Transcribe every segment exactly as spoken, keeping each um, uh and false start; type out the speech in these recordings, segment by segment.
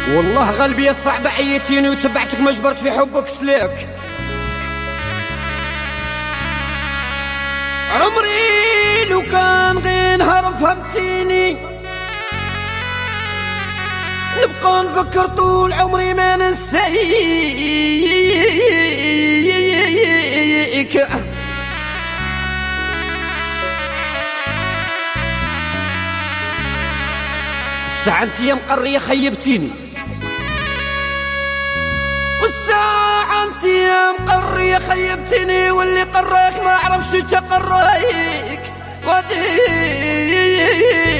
والله قلبي الصعب عيتيني وتبعتك ما جبرت في حبك سلاك. عمري لو كان غير نهار فهمتيني نبقى نفكر طول عمري ما ننسيك. الساعة انتيا مقرية خيبتيني، والساعة انتيا مقرية خيبتيني، واللي قراك ما عرفش تقرايك وديك.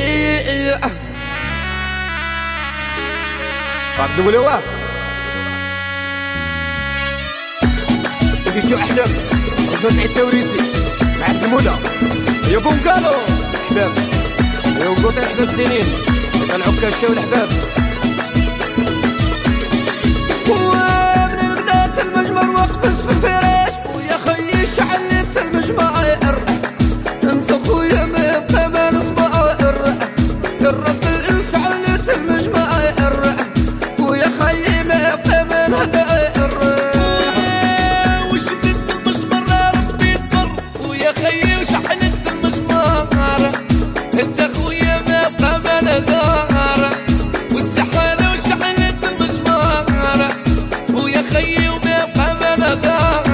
قد ولواه ودي شو أحلام رزوت عيد توريتي مع عبد المولى يقوم قالوا أحباب يقوم قطع أحباب سنين طلعوا كاشا والأحباب. ومن الغداة المجمر وقفت في الفراش ويا خيي شعلت المجمر. انت خويا ما يبقى ما نصبر الرب الانس علت المجمر ويا خيي ما يبقى ما نهدر. وشدت المجمر ربي يصبر ويا خيي وشحلت المجمر. انت خويا ما يبقى ما نهدر والسحارة وشحلت المجمر ويا خيي وما يبقى ما نهدر.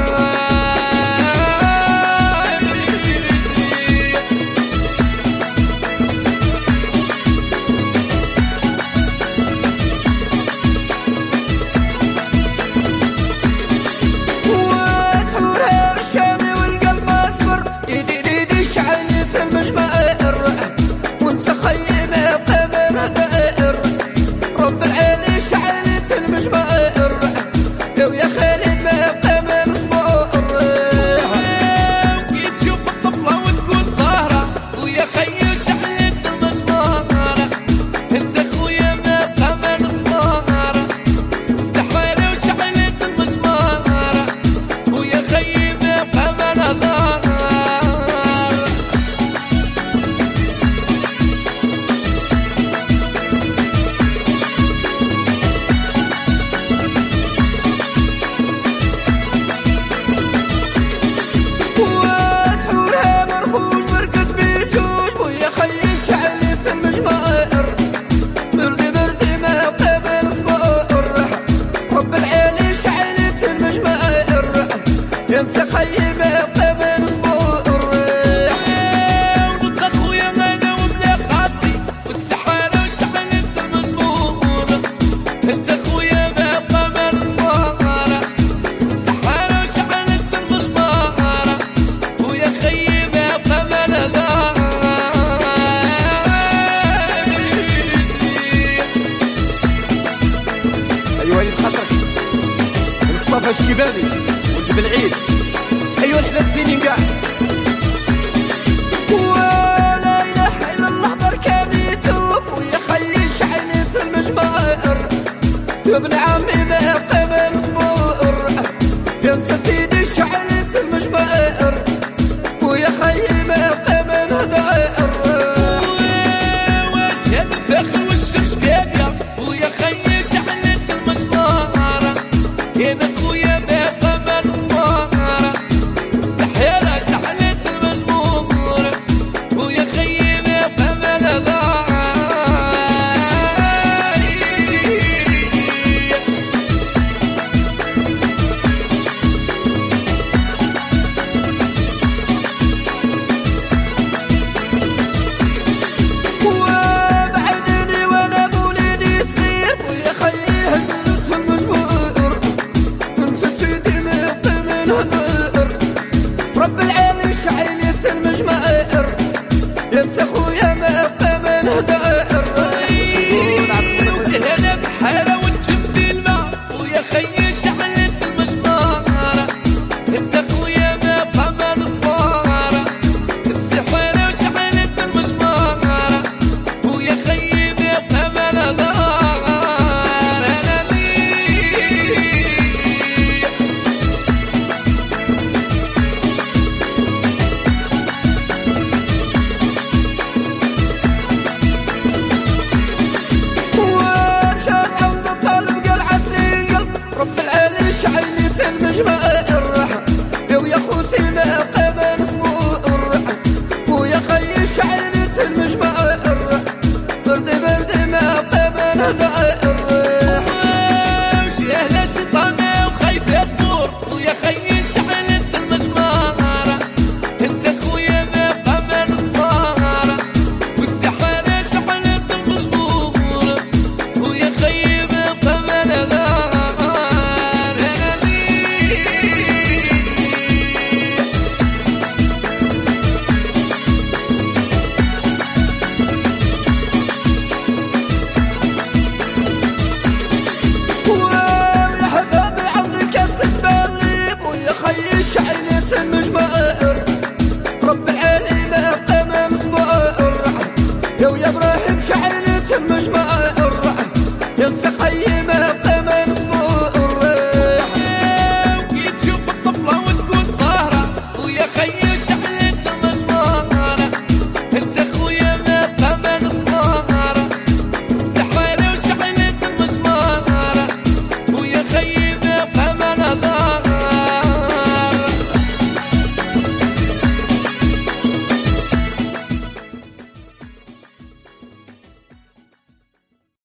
الشبابي والجبل العيد ايوه الحباب فيني قاع. ولا اله الا الله بركاني توب ويا خلي شعلت المجمر. يا ابن عمي ما يبقى ما نصبر انت سيدي شعلت المجمر ويا خلي ما يبقى ما نهدر. واش هاد الفخر والشمس كاكا ويا خلي شعلت المجمر. يا خويا ما يبقى ما نصبر السحيرة شعلت المجمور ويا خيي ما يبقى ما نهدر. وبعدني وانا بوليدي صغير ويا خلي هزت المجمور انت سيدي ما يبقى ما نهدر.